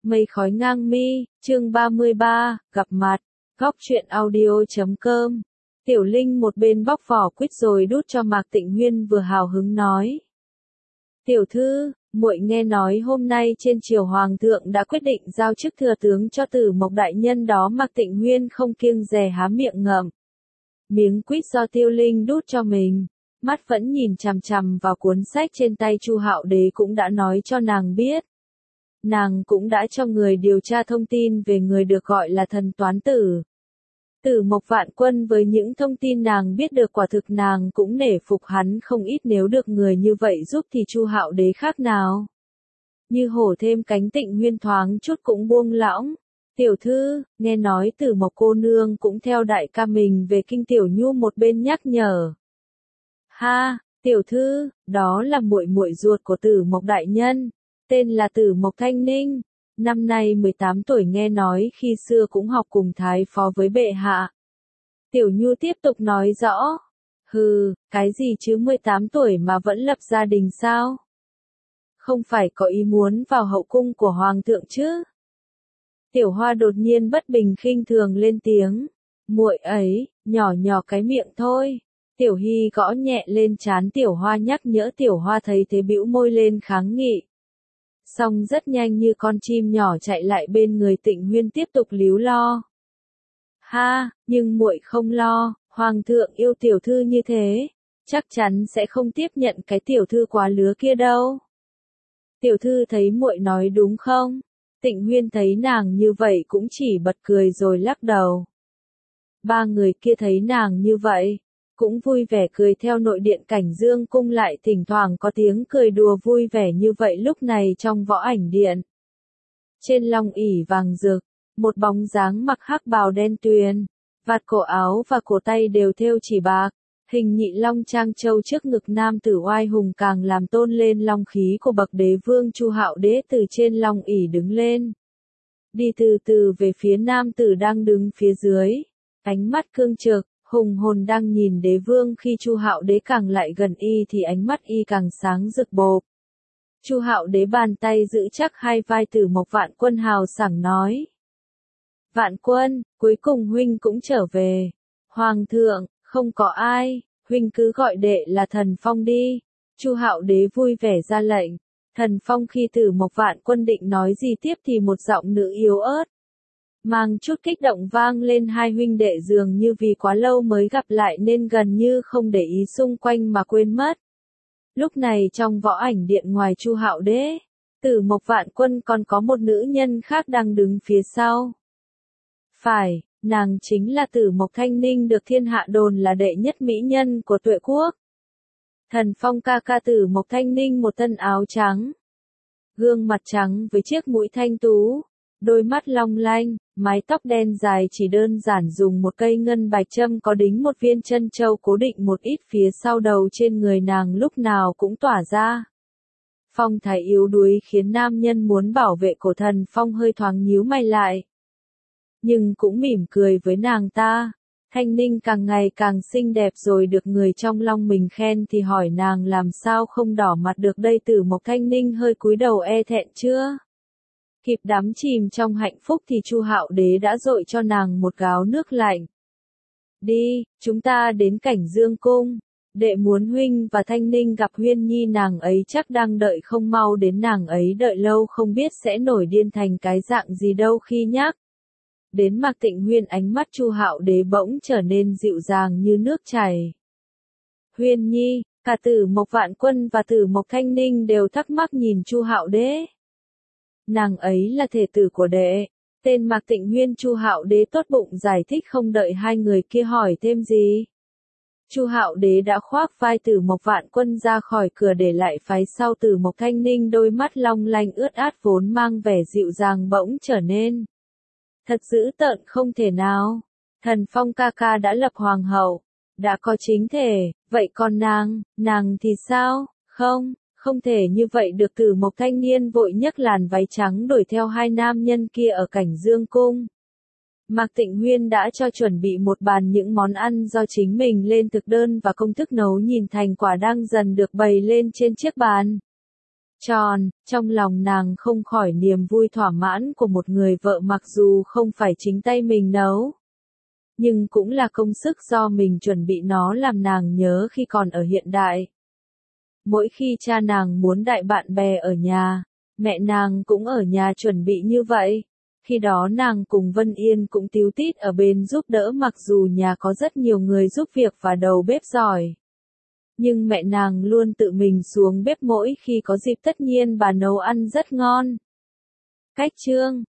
Mây khói ngang mi, chương 33, gặp mặt, góc truyện audio.com. Tiểu Linh một bên bóc vỏ quýt rồi đút cho Mạc Tịnh Huyên vừa hào hứng nói. Tiểu thư, muội nghe nói hôm nay trên triều hoàng thượng đã quyết định giao chức thừa tướng cho Tử Mộc đại nhân đó. Mạc Tịnh Huyên không kiêng dè há miệng ngậm miếng quýt do Tiêu Linh đút cho mình, mắt vẫn nhìn chằm chằm vào cuốn sách trên tay. Chu Hạo Đế cũng đã nói cho nàng biết. Nàng cũng đã cho người điều tra thông tin về người được gọi là thần toán tử. Tử Mộc Vạn Quân. Với những thông tin nàng biết được, quả thực nàng cũng nể phục hắn không ít. Nếu được người như vậy giúp thì Chu Hạo Đế khác nào như hổ thêm cánh. Tịnh Huyên thoáng chút cũng buông lỏng. Tiểu thư, nghe nói Tử Mộc cô nương cũng theo đại ca mình về kinh. Tiểu Nhu một bên nhắc nhở. Ha, tiểu thư, đó là muội muội ruột của Tử Mộc đại nhân, tên là Tử Mộc Thanh Ninh, năm nay 18 tuổi, nghe nói khi xưa cũng học cùng thái phó với bệ hạ. Tiểu Nhu tiếp tục nói rõ. Hừ, cái gì chứ 18 tuổi mà vẫn lập gia đình sao? Không phải có ý muốn vào hậu cung của hoàng thượng chứ? Tiểu Hoa đột nhiên bất bình khinh thường lên tiếng. Muội ấy, nhỏ nhỏ cái miệng thôi. Tiểu Hy gõ nhẹ lên trán Tiểu Hoa nhắc nhở. Tiểu Hoa thấy thế bĩu môi lên kháng nghị. Xong rất nhanh như con chim nhỏ chạy lại bên người Tịnh Huyên tiếp tục líu lo. Ha, nhưng muội không lo, hoàng thượng yêu tiểu thư như thế, chắc chắn sẽ không tiếp nhận cái tiểu thư quá lứa kia đâu. Tiểu thư thấy muội nói đúng không? Tịnh Huyên thấy nàng như vậy cũng chỉ bật cười rồi lắc đầu. Ba người kia thấy nàng như vậy cũng vui vẻ cười theo. Nội điện Cảnh Dương cung lại thỉnh thoảng có tiếng cười đùa vui vẻ như vậy. Lúc này trong võ ảnh điện, trên long ỷ vàng rực, một bóng dáng mặc hắc bào đen tuyền, vạt cổ áo và cổ tay đều thêu chỉ bạc, hình nhị long trang châu trước ngực. Nam tử oai hùng càng làm tôn lên long khí của bậc đế vương. Chu Hạo Đế từ trên long ỷ đứng lên, đi từ từ về phía nam tử đang đứng phía dưới, ánh mắt cương trực hùng hồn đang nhìn đế vương. Khi Chu Hạo Đế càng lại gần y thì ánh mắt y càng sáng rực bộp. Chu Hạo Đế bàn tay giữ chắc hai vai Tử Mộc Vạn Quân hào sảng nói. Vạn Quân, cuối cùng huynh cũng trở về. Hoàng thượng, không có ai, huynh cứ gọi đệ là Thần Phong đi. Chu Hạo Đế vui vẻ ra lệnh. Thần Phong. Khi Tử Mộc Vạn Quân định nói gì tiếp thì một giọng nữ yếu ớt, mang chút kích động vang lên. Hai huynh đệ dường như vì quá lâu mới gặp lại nên gần như không để ý xung quanh mà quên mất. Lúc này trong võ ảnh điện, ngoài Chu Hạo Đế, Tử Mộc Vạn Quân còn có một nữ nhân khác đang đứng phía sau. Phải, nàng chính là Tử Mộc Thanh Ninh, được thiên hạ đồn là đệ nhất mỹ nhân của Tuệ Quốc. Thần Phong ca ca. Tử Mộc Thanh Ninh một thân áo trắng, gương mặt trắng với chiếc mũi thanh tú, đôi mắt long lanh, mái tóc đen dài, chỉ đơn giản dùng một cây ngân bạch châm có đính một viên chân châu cố định một ít phía sau đầu. Trên người nàng lúc nào cũng tỏa ra phong thái yếu đuối khiến nam nhân muốn bảo vệ. Cổ Thần Phong hơi thoáng nhíu mày lại, nhưng cũng mỉm cười với nàng ta. Thanh Ninh càng ngày càng xinh đẹp rồi, được người trong lòng mình khen thì hỏi nàng làm sao không đỏ mặt được đây. Tử Mộc Thanh Ninh hơi cúi đầu e thẹn chưa kịp đắm chìm trong hạnh phúc thì Chu Hạo Đế đã dội cho nàng một gáo nước lạnh. Đi, chúng ta đến Cảnh Dương cung. Đệ muốn huynh và Thanh Ninh gặp Huyên Nhi, nàng ấy chắc đang đợi không mau đến. Nàng ấy đợi lâu không biết sẽ nổi điên thành cái dạng gì đâu. Khi nhắc đến Mạc Tịnh Huyên, ánh mắt Chu Hạo Đế bỗng trở nên dịu dàng như nước chảy. Huyên Nhi, cả Tử Mộc Vạn Quân và Tử Mộc Thanh Ninh đều thắc mắc nhìn Chu Hạo Đế. Nàng ấy là thể tử của đệ, tên Mạc Tịnh Huyên. Chu Hạo Đế tốt bụng giải thích. Không đợi hai người kia hỏi thêm gì, Chu Hạo Đế đã khoác vai Tử Mộc Vạn Quân ra khỏi cửa, để lại phái sau Tử Mộc Thanh Ninh. Đôi mắt long lanh ướt át vốn mang vẻ dịu dàng bỗng trở nên thật dữ tợn không thể nào. Thần Phong ca ca đã lập hoàng hậu, đã có chính thể, vậy còn nàng thì sao? Không thể như vậy được. Tử Mộc Thanh Niên vội nhấc làn váy trắng đuổi theo hai nam nhân kia ở Cảnh Dương cung. Mạc Tịnh Huyên đã cho chuẩn bị một bàn những món ăn do chính mình lên thực đơn và công thức nấu nhìn thành quả đang dần được bày lên trên chiếc bàn. tròn, trong lòng nàng không khỏi niềm vui thỏa mãn của một người vợ mặc dù không phải chính tay mình nấu. Nhưng cũng là công sức do mình chuẩn bị nó làm nàng nhớ khi còn ở hiện đại. Mỗi khi cha nàng muốn đại bạn bè ở nhà, mẹ nàng cũng ở nhà chuẩn bị như vậy. Khi đó nàng cùng Vân Yên cũng tíu tít ở bên giúp đỡ mặc dù nhà có rất nhiều người giúp việc và đầu bếp giỏi. Nhưng mẹ nàng luôn tự mình xuống bếp mỗi khi có dịp, tất nhiên bà nấu ăn rất ngon. Cách chương